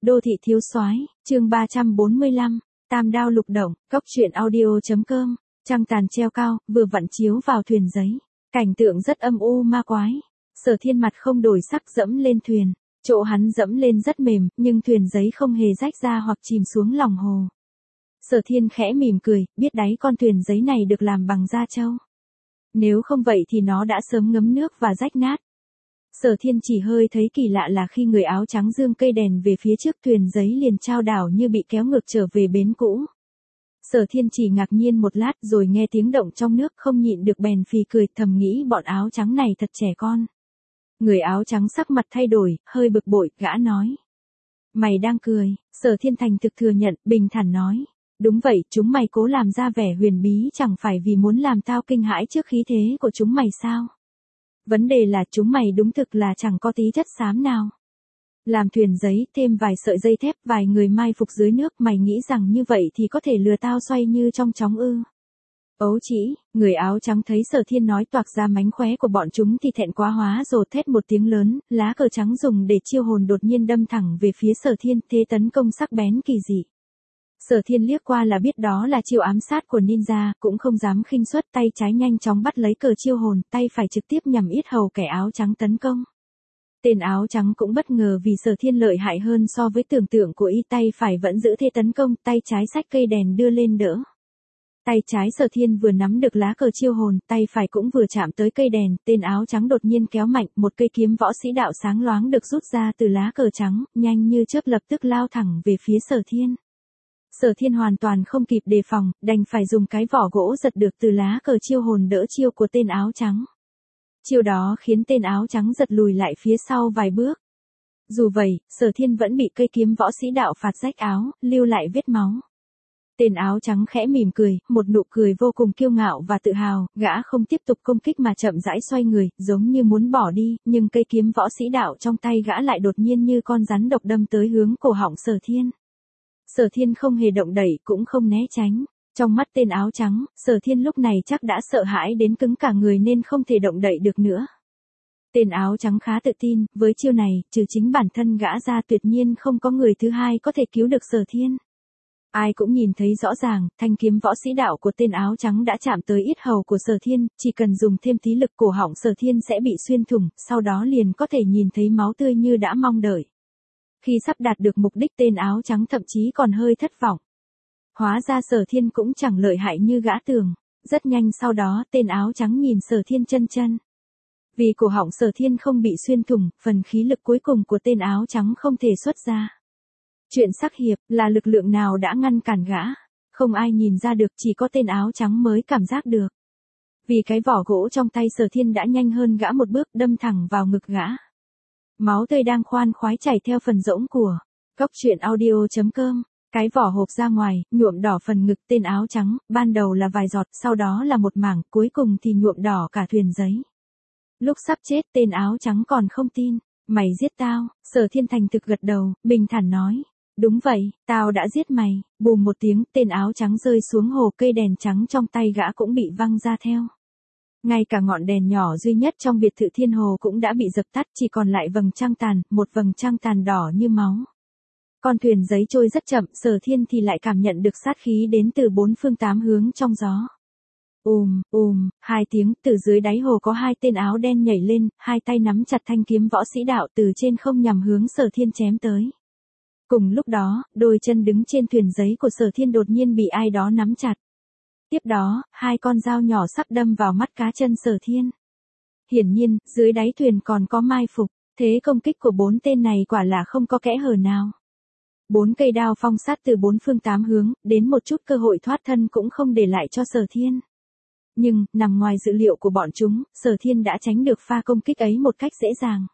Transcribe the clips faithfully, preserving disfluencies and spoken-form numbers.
Đô thị thiếu soái, chương ba trăm bốn mươi lăm, Tam đao lục động, cốc truyện audio.com, trăng tàn treo cao, vừa vặn chiếu vào thuyền giấy. Cảnh tượng rất âm u ma quái. Sở Thiên mặt không đổi sắc dẫm lên thuyền. Chỗ hắn dẫm lên rất mềm, nhưng thuyền giấy không hề rách ra hoặc chìm xuống lòng hồ. Sở Thiên khẽ mỉm cười, biết đáy con thuyền giấy này được làm bằng da trâu. Nếu không vậy thì nó đã sớm ngấm nước và rách nát. Sở Thiên chỉ hơi thấy kỳ lạ là khi người áo trắng giương cây đèn về phía trước thuyền giấy liền chao đảo như bị kéo ngược trở về bến cũ. Sở Thiên chỉ ngạc nhiên một lát rồi nghe tiếng động trong nước không nhịn được bèn phì cười, thầm nghĩ bọn áo trắng này thật trẻ con. Người áo trắng sắc mặt thay đổi, hơi bực bội, gã nói. Mày đang cười. Sở Thiên thành thực thừa nhận, bình thản nói. Đúng vậy, chúng mày cố làm ra vẻ huyền bí chẳng phải vì muốn làm tao kinh hãi trước khí thế của chúng mày sao? Vấn đề là chúng mày đúng thực là chẳng có tí chất xám nào. Làm thuyền giấy, thêm vài sợi dây thép, vài người mai phục dưới nước, mày nghĩ rằng như vậy thì có thể lừa tao xoay như trong chóng ư? Ấu chỉ, người áo trắng thấy Sở Thiên nói toạc ra mánh khóe của bọn chúng thì thẹn quá hóa rồi thét một tiếng lớn, lá cờ trắng dùng để chiêu hồn đột nhiên đâm thẳng về phía Sở Thiên, thế tấn công sắc bén kỳ dị. Sở Thiên liếc qua là biết đó là chiêu ám sát của ninja, cũng không dám khinh suất, tay trái nhanh chóng bắt lấy cờ chiêu hồn, tay phải trực tiếp nhằm yết hầu kẻ áo trắng tấn công. Tên áo trắng cũng bất ngờ vì Sở Thiên lợi hại hơn so với tưởng tượng của y, tay phải vẫn giữ thế tấn công, tay trái xách cây đèn đưa lên đỡ. Tay trái Sở Thiên vừa nắm được lá cờ chiêu hồn, tay phải cũng vừa chạm tới cây đèn, tên áo trắng đột nhiên kéo mạnh, một cây kiếm võ sĩ đạo sáng loáng được rút ra từ lá cờ trắng, nhanh như chớp lập tức lao thẳng về phía Sở Thiên. Sở Thiên hoàn toàn không kịp đề phòng, đành phải dùng cái vỏ gỗ giật được từ lá cờ chiêu hồn đỡ chiêu của tên áo trắng. Chiêu đó khiến tên áo trắng giật lùi lại phía sau vài bước. Dù vậy, Sở Thiên vẫn bị cây kiếm võ sĩ đạo phạt rách áo, lưu lại vết máu. Tên áo trắng khẽ mỉm cười, một nụ cười vô cùng kiêu ngạo và tự hào, gã không tiếp tục công kích mà chậm rãi xoay người, giống như muốn bỏ đi, nhưng cây kiếm võ sĩ đạo trong tay gã lại đột nhiên như con rắn độc đâm tới hướng cổ họng Sở Thiên. Sở Thiên không hề động đậy cũng không né tránh. Trong mắt tên áo trắng, Sở Thiên lúc này chắc đã sợ hãi đến cứng cả người nên không thể động đậy được nữa. Tên áo trắng khá tự tin, với chiêu này, trừ chính bản thân gã ra tuyệt nhiên không có người thứ hai có thể cứu được Sở Thiên. Ai cũng nhìn thấy rõ ràng, thanh kiếm võ sĩ đạo của tên áo trắng đã chạm tới yết hầu của Sở Thiên, chỉ cần dùng thêm tí lực cổ họng Sở Thiên sẽ bị xuyên thủng, sau đó liền có thể nhìn thấy máu tươi như đã mong đợi. Khi sắp đạt được mục đích tên áo trắng thậm chí còn hơi thất vọng. Hóa ra Sở Thiên cũng chẳng lợi hại như gã tưởng. Rất nhanh sau đó tên áo trắng nhìn Sở Thiên chân chân. Vì cổ họng Sở Thiên không bị xuyên thủng, phần khí lực cuối cùng của tên áo trắng không thể xuất ra. Chuyện sắc hiệp là lực lượng nào đã ngăn cản gã. Không ai nhìn ra được, chỉ có tên áo trắng mới cảm giác được. Vì cái vỏ gỗ trong tay Sở Thiên đã nhanh hơn gã một bước đâm thẳng vào ngực gã. Máu tươi đang khoan khoái chảy theo phần rỗng của cốc truyện audio.com. Cái vỏ hộp ra ngoài, nhuộm đỏ phần ngực tên áo trắng, ban đầu là vài giọt, sau đó là một mảng, cuối cùng thì nhuộm đỏ cả thuyền giấy. Lúc sắp chết tên áo trắng còn không tin. Mày giết tao. Sở Thiên thành thực gật đầu, bình thản nói. Đúng vậy, tao đã giết mày. Bùm một tiếng, tên áo trắng rơi xuống hồ, cây đèn trắng trong tay gã cũng bị văng ra theo. Ngay cả ngọn đèn nhỏ duy nhất trong biệt thự Thiên Hồ cũng đã bị dập tắt, chỉ còn lại vầng trăng tàn, một vầng trăng tàn đỏ như máu. Con thuyền giấy trôi rất chậm, Sở Thiên thì lại cảm nhận được sát khí đến từ bốn phương tám hướng trong gió. Ùm, ùm, hai tiếng, từ dưới đáy hồ có hai tên áo đen nhảy lên, hai tay nắm chặt thanh kiếm võ sĩ đạo từ trên không nhằm hướng Sở Thiên chém tới. Cùng lúc đó, đôi chân đứng trên thuyền giấy của Sở Thiên đột nhiên bị ai đó nắm chặt. Tiếp đó, hai con dao nhỏ sắp đâm vào mắt cá chân Sở Thiên. Hiển nhiên, dưới đáy thuyền còn có mai phục, thế công kích của bốn tên này quả là không có kẽ hở nào. Bốn cây đao phong sát từ bốn phương tám hướng, đến một chút cơ hội thoát thân cũng không để lại cho Sở Thiên. Nhưng, nằm ngoài dự liệu của bọn chúng, Sở Thiên đã tránh được pha công kích ấy một cách dễ dàng.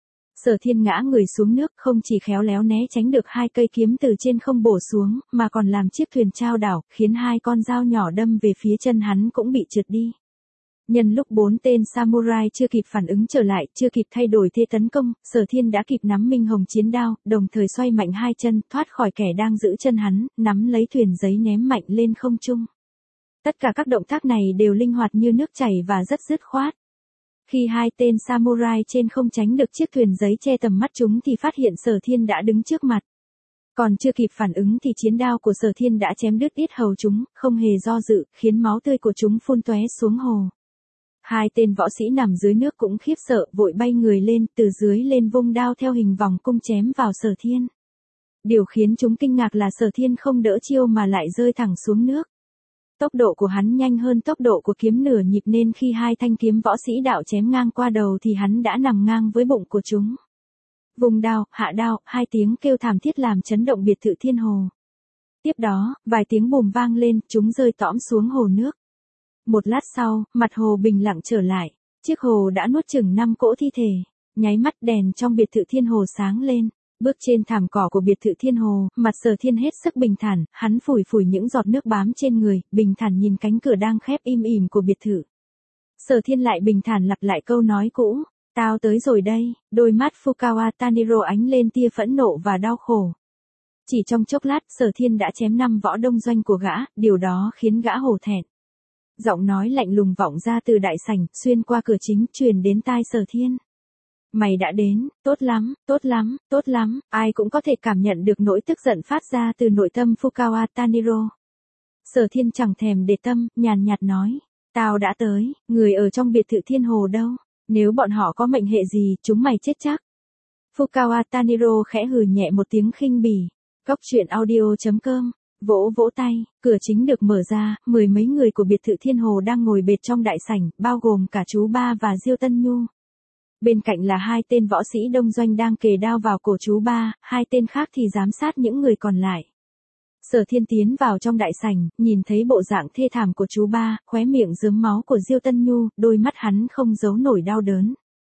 Sở Thiên ngã người xuống nước, không chỉ khéo léo né tránh được hai cây kiếm từ trên không bổ xuống, mà còn làm chiếc thuyền chao đảo, khiến hai con dao nhỏ đâm về phía chân hắn cũng bị trượt đi. Nhân lúc bốn tên samurai chưa kịp phản ứng trở lại, chưa kịp thay đổi thế tấn công, Sở Thiên đã kịp nắm minh hồng chiến đao, đồng thời xoay mạnh hai chân, thoát khỏi kẻ đang giữ chân hắn, nắm lấy thuyền giấy ném mạnh lên không trung. Tất cả các động tác này đều linh hoạt như nước chảy và rất dứt khoát. Khi hai tên samurai trên không tránh được chiếc thuyền giấy che tầm mắt chúng thì phát hiện Sở Thiên đã đứng trước mặt. Còn chưa kịp phản ứng thì chiến đao của Sở Thiên đã chém đứt yết hầu chúng, không hề do dự, khiến máu tươi của chúng phun tóe xuống hồ. Hai tên võ sĩ nằm dưới nước cũng khiếp sợ, vội bay người lên, từ dưới lên vung đao theo hình vòng cung chém vào Sở Thiên. Điều khiến chúng kinh ngạc là Sở Thiên không đỡ chiêu mà lại rơi thẳng xuống nước. Tốc độ của hắn nhanh hơn tốc độ của kiếm nửa nhịp nên khi hai thanh kiếm võ sĩ đạo chém ngang qua đầu thì hắn đã nằm ngang với bụng của chúng. Vùng đao, hạ đao, hai tiếng kêu thảm thiết làm chấn động biệt thự thiên hồ. Tiếp đó, vài tiếng bùm vang lên, chúng rơi tõm xuống hồ nước. Một lát sau, mặt hồ bình lặng trở lại. Chiếc hồ đã nuốt chừng năm cỗ thi thể. Nháy mắt đèn trong biệt thự thiên hồ sáng lên. Bước trên thảm cỏ của biệt thự thiên hồ, mặt Sở Thiên hết sức bình thản, hắn phủi phủi những giọt nước bám trên người, bình thản nhìn cánh cửa đang khép im ỉm của biệt thự. Sở Thiên lại bình thản lặp lại câu nói cũ, tao tới rồi đây, đôi mắt Fukawa Taniro ánh lên tia phẫn nộ và đau khổ. Chỉ trong chốc lát Sở Thiên đã chém năm võ đông doanh của gã, điều đó khiến gã hổ thẹn. Giọng nói lạnh lùng vọng ra từ đại sảnh, xuyên qua cửa chính, truyền đến tai Sở Thiên. Mày đã đến, tốt lắm, tốt lắm, tốt lắm, ai cũng có thể cảm nhận được nỗi tức giận phát ra từ nội tâm Fukawa Taniro. Sở Thiên chẳng thèm để tâm, nhàn nhạt nói, tao đã tới, người ở trong biệt thự thiên hồ đâu, nếu bọn họ có mệnh hệ gì, chúng mày chết chắc. Fukawa Taniro khẽ hừ nhẹ một tiếng khinh bỉ. Cốc truyện audio chấm com, vỗ vỗ tay, cửa chính được mở ra, mười mấy người của biệt thự thiên hồ đang ngồi bệt trong đại sảnh, bao gồm cả chú Ba và Diêu Tân Nhu. Bên cạnh là hai tên võ sĩ đông doanh đang kề đao vào cổ chú Ba, hai tên khác thì giám sát những người còn lại. Sở Thiên tiến vào trong đại sảnh, nhìn thấy bộ dạng thê thảm của chú Ba, khóe miệng rớm máu của Diêu Tân Nhu, đôi mắt hắn không giấu nổi đau đớn.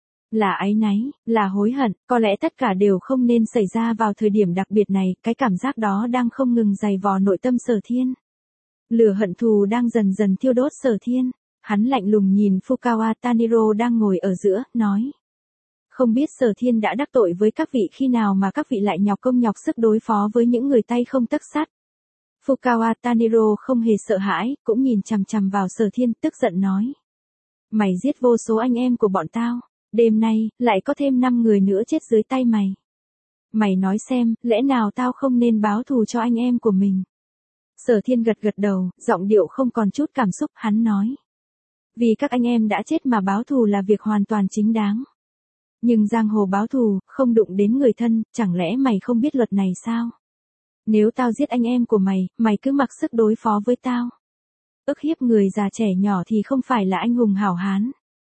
Là áy náy, là hối hận, có lẽ tất cả đều không nên xảy ra vào thời điểm đặc biệt này, cái cảm giác đó đang không ngừng dày vò nội tâm Sở Thiên. Lửa hận thù đang dần dần thiêu đốt Sở Thiên. Hắn lạnh lùng nhìn Fukawa Taniro đang ngồi ở giữa, nói. Không biết Sở Thiên đã đắc tội với các vị khi nào mà các vị lại nhọc công nhọc sức đối phó với những người tay không tấc sắt. Fukawa Taniro không hề sợ hãi, cũng nhìn chằm chằm vào Sở Thiên, tức giận nói. Mày giết vô số anh em của bọn tao, đêm nay, lại có thêm năm người nữa chết dưới tay mày. Mày nói xem, lẽ nào tao không nên báo thù cho anh em của mình? Sở Thiên gật gật đầu, giọng điệu không còn chút cảm xúc, hắn nói. Vì các anh em đã chết mà báo thù là việc hoàn toàn chính đáng. Nhưng giang hồ báo thù, không đụng đến người thân, chẳng lẽ mày không biết luật này sao? Nếu tao giết anh em của mày, mày cứ mặc sức đối phó với tao. Ức hiếp người già trẻ nhỏ thì không phải là anh hùng hảo hán.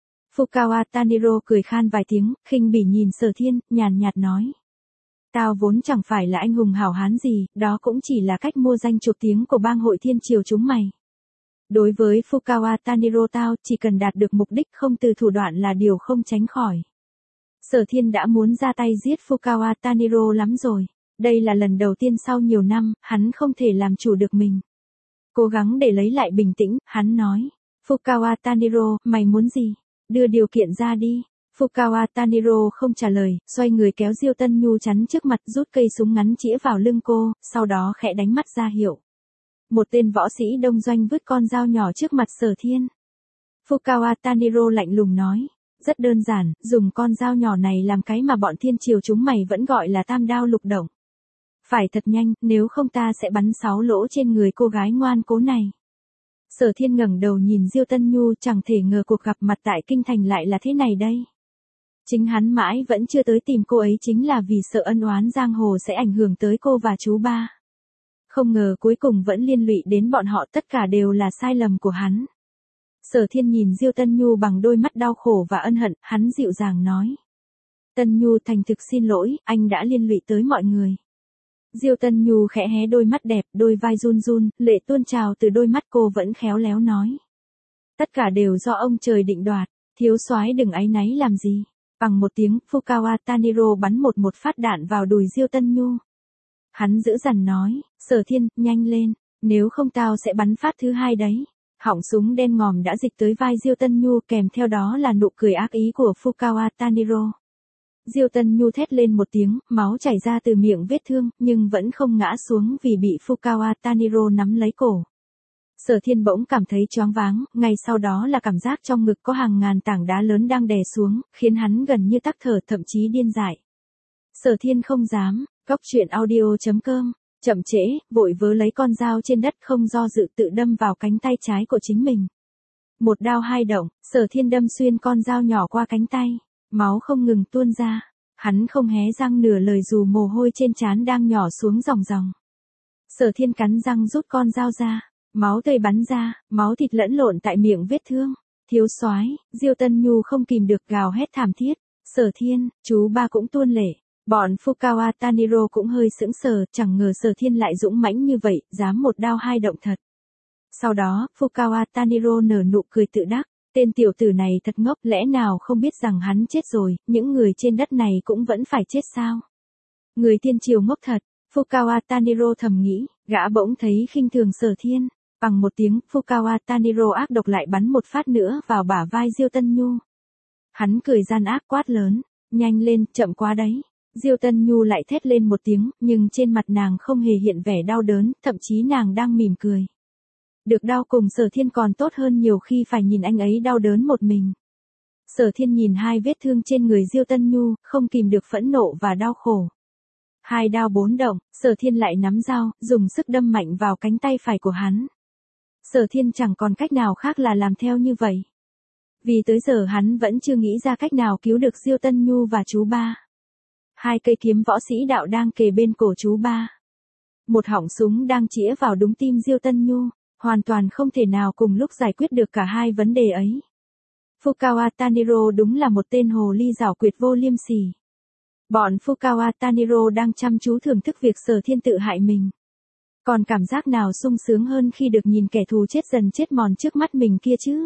Fukawa Taniro cười khan vài tiếng, khinh bỉ nhìn Sở Thiên, nhàn nhạt nói. Tao vốn chẳng phải là anh hùng hảo hán gì, đó cũng chỉ là cách mua danh chuộc tiếng của bang hội thiên triều chúng mày. Đối với Fukawa Taniro tao, chỉ cần đạt được mục đích không từ thủ đoạn là điều không tránh khỏi. Sở Thiên đã muốn ra tay giết Fukawa Taniro lắm rồi. Đây là lần đầu tiên sau nhiều năm, hắn không thể làm chủ được mình. Cố gắng để lấy lại bình tĩnh, hắn nói. Fukawa Taniro, mày muốn gì? Đưa điều kiện ra đi. Fukawa Taniro không trả lời, xoay người kéo Diêu Tân Nhu chắn trước mặt, rút cây súng ngắn chĩa vào lưng cô, sau đó khẽ đánh mắt ra hiệu. Một tên võ sĩ đông doanh vứt con dao nhỏ trước mặt Sở Thiên. Fukawa Taniro lạnh lùng nói. Rất đơn giản, dùng con dao nhỏ này làm cái mà bọn thiên triều chúng mày vẫn gọi là tam đao lục động. Phải thật nhanh, nếu không ta sẽ bắn sáu lỗ trên người cô gái ngoan cố này. Sở Thiên ngẩng đầu nhìn Diêu Tân Nhu, chẳng thể ngờ cuộc gặp mặt tại kinh thành lại là thế này đây. Chính hắn mãi vẫn chưa tới tìm cô ấy chính là vì sợ ân oán giang hồ sẽ ảnh hưởng tới cô và chú Ba. Không ngờ cuối cùng vẫn liên lụy đến bọn họ, tất cả đều là sai lầm của hắn. Sở Thiên nhìn Diêu Tân Nhu bằng đôi mắt đau khổ và ân hận, hắn dịu dàng nói. Tân Nhu thành thực xin lỗi, anh đã liên lụy tới mọi người. Diêu Tân Nhu khẽ hé đôi mắt đẹp, đôi vai run run, lệ tuôn trào từ đôi mắt, cô vẫn khéo léo nói. Tất cả đều do ông trời định đoạt, thiếu soái đừng áy náy làm gì. Bằng một tiếng, Fukawa Taniro bắn một một phát đạn vào đùi Diêu Tân Nhu. Hắn dữ dằn nói, Sở Thiên, nhanh lên, nếu không tao sẽ bắn phát thứ hai đấy. Họng súng đen ngòm đã dịch tới vai Diêu Tân Nhu, kèm theo đó là nụ cười ác ý của Fukawa Taniro. Diêu Tân Nhu thét lên một tiếng, máu chảy ra từ miệng vết thương, nhưng vẫn không ngã xuống vì bị Fukawa Taniro nắm lấy cổ. Sở Thiên bỗng cảm thấy choáng váng, ngay sau đó là cảm giác trong ngực có hàng ngàn tảng đá lớn đang đè xuống, khiến hắn gần như tắc thở, thậm chí điên dại. Sở Thiên không dám, Cốc truyện audio chấm com. Chậm trễ, vội vớ lấy con dao trên đất không do dự tự đâm vào cánh tay trái của chính mình. Một đao hai động, Sở Thiên đâm xuyên con dao nhỏ qua cánh tay. Máu không ngừng tuôn ra. Hắn không hé răng nửa lời dù mồ hôi trên trán đang nhỏ xuống ròng ròng. Sở Thiên cắn răng rút con dao ra. Máu tươi bắn ra, máu thịt lẫn lộn tại miệng vết thương. Thiếu soái, Diêu Tân Nhu không kìm được gào hét thảm thiết. Sở Thiên, chú ba cũng tuôn lệ. Bọn Fukawa Taniro cũng hơi sững sờ, chẳng ngờ Sở Thiên lại dũng mãnh như vậy, dám một đao hai động thật. Sau đó, Fukawa Taniro nở nụ cười tự đắc, tên tiểu tử này thật ngốc, lẽ nào không biết rằng hắn chết rồi, những người trên đất này cũng vẫn phải chết sao? Người tiên triều ngốc thật, Fukawa Taniro thầm nghĩ, gã bỗng thấy khinh thường Sở Thiên, bằng một tiếng, Fukawa Taniro ác độc lại bắn một phát nữa vào bả vai Diêu Tân Nhu. Hắn cười gian ác quát lớn, nhanh lên, chậm quá đấy. Diêu Tân Nhu lại thét lên một tiếng, nhưng trên mặt nàng không hề hiện vẻ đau đớn, thậm chí nàng đang mỉm cười. Được đau cùng Sở Thiên còn tốt hơn nhiều khi phải nhìn anh ấy đau đớn một mình. Sở Thiên nhìn hai vết thương trên người Diêu Tân Nhu, không kìm được phẫn nộ và đau khổ. Hai đao bốn động, Sở Thiên lại nắm dao, dùng sức đâm mạnh vào cánh tay phải của hắn. Sở Thiên chẳng còn cách nào khác là làm theo như vậy. Vì tới giờ hắn vẫn chưa nghĩ ra cách nào cứu được Diêu Tân Nhu và chú ba. Hai cây kiếm võ sĩ đạo đang kề bên cổ chú ba. Một họng súng đang chĩa vào đúng tim Diêu Tân Nhu, hoàn toàn không thể nào cùng lúc giải quyết được cả hai vấn đề ấy. Fukawa Taniro đúng là một tên hồ ly giảo quyệt vô liêm sỉ. Bọn Fukawa Taniro đang chăm chú thưởng thức việc Sở Thiên tự hại mình. Còn cảm giác nào sung sướng hơn khi được nhìn kẻ thù chết dần chết mòn trước mắt mình kia chứ?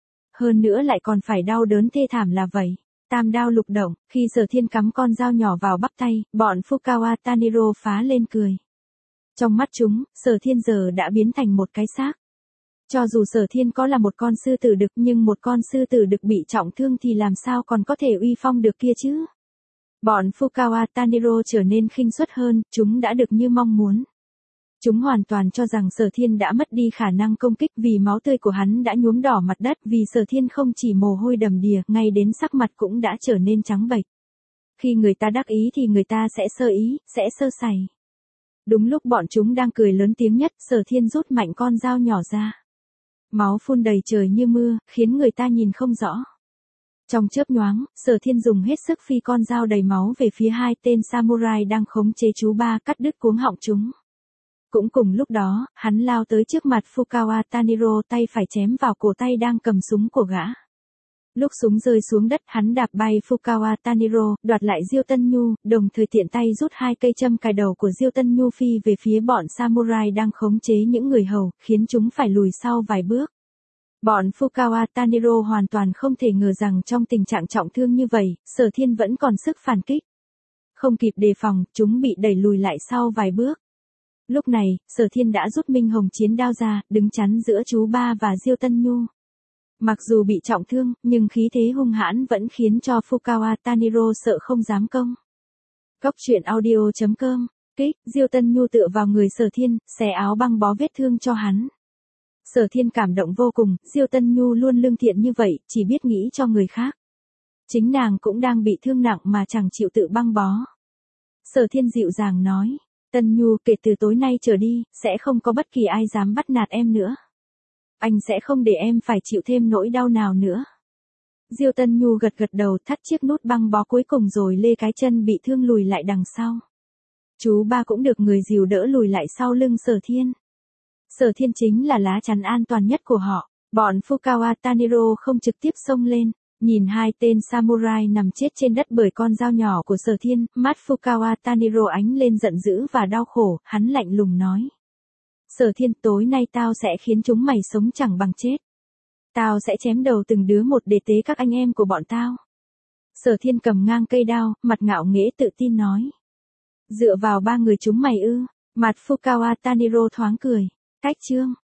Hơn nữa lại còn phải đau đớn thê thảm là vậy. Tam đao lục động, khi Sở Thiên cắm con dao nhỏ vào bắp tay, bọn Fukawa Taniro phá lên cười. Trong mắt chúng, Sở Thiên giờ đã biến thành một cái xác. Cho dù Sở Thiên có là một con sư tử đực nhưng một con sư tử đực bị trọng thương thì làm sao còn có thể uy phong được kia chứ? Bọn Fukawa Taniro trở nên khinh suất hơn, chúng đã được như mong muốn. Chúng hoàn toàn cho rằng Sở Thiên đã mất đi khả năng công kích vì máu tươi của hắn đã nhuốm đỏ mặt đất, vì Sở Thiên không chỉ mồ hôi đầm đìa, ngay đến sắc mặt cũng đã trở nên trắng bệch. Khi người ta đắc ý thì người ta sẽ sơ ý, sẽ sơ sẩy. Đúng lúc bọn chúng đang cười lớn tiếng nhất, Sở Thiên rút mạnh con dao nhỏ ra. Máu phun đầy trời như mưa, khiến người ta nhìn không rõ. Trong chớp nhoáng, Sở Thiên dùng hết sức phi con dao đầy máu về phía hai tên samurai đang khống chế chú ba, cắt đứt cuống họng chúng. Cũng cùng lúc đó, hắn lao tới trước mặt Fukawa Taniro, tay phải chém vào cổ tay đang cầm súng của gã. Lúc súng rơi xuống đất, hắn đạp bay Fukawa Taniro, đoạt lại Diêu Tân Nhu, đồng thời tiện tay rút hai cây châm cài đầu của Diêu Tân Nhu phi về phía bọn samurai đang khống chế những người hầu, khiến chúng phải lùi sau vài bước. Bọn Fukawa Taniro hoàn toàn không thể ngờ rằng trong tình trạng trọng thương như vậy, Sở Thiên vẫn còn sức phản kích. Không kịp đề phòng, chúng bị đẩy lùi lại sau vài bước. Lúc này, Sở Thiên đã rút Minh Hồng chiến đao ra, đứng chắn giữa chú ba và Diêu Tân Nhu. Mặc dù bị trọng thương, nhưng khí thế hung hãn vẫn khiến cho Fukawa Taniro sợ không dám công. Cốc truyện audio chấm com. Kích, Diêu Tân Nhu tựa vào người Sở Thiên, xé áo băng bó vết thương cho hắn. Sở Thiên cảm động vô cùng, Diêu Tân Nhu luôn lương thiện như vậy, chỉ biết nghĩ cho người khác. Chính nàng cũng đang bị thương nặng mà chẳng chịu tự băng bó. Sở Thiên dịu dàng nói. Tân Nhu, kể từ tối nay trở đi, sẽ không có bất kỳ ai dám bắt nạt em nữa. Anh sẽ không để em phải chịu thêm nỗi đau nào nữa. Diêu Tân Nhu gật gật đầu, thắt chiếc nút băng bó cuối cùng rồi lê cái chân bị thương lùi lại đằng sau. Chú ba cũng được người dìu đỡ lùi lại sau lưng Sở Thiên. Sở Thiên chính là lá chắn an toàn nhất của họ. Bọn Fukawa Taniro không trực tiếp xông lên. Nhìn hai tên samurai nằm chết trên đất bởi con dao nhỏ của Sở Thiên, mắt Fukawa Taniro ánh lên giận dữ và đau khổ, hắn lạnh lùng nói. Sở Thiên, tối nay tao sẽ khiến chúng mày sống chẳng bằng chết. Tao sẽ chém đầu từng đứa một để tế các anh em của bọn tao. Sở Thiên cầm ngang cây đao, mặt ngạo nghễ tự tin nói. Dựa vào ba người chúng mày ư, mặt Fukawa Taniro thoáng cười. Cách chương.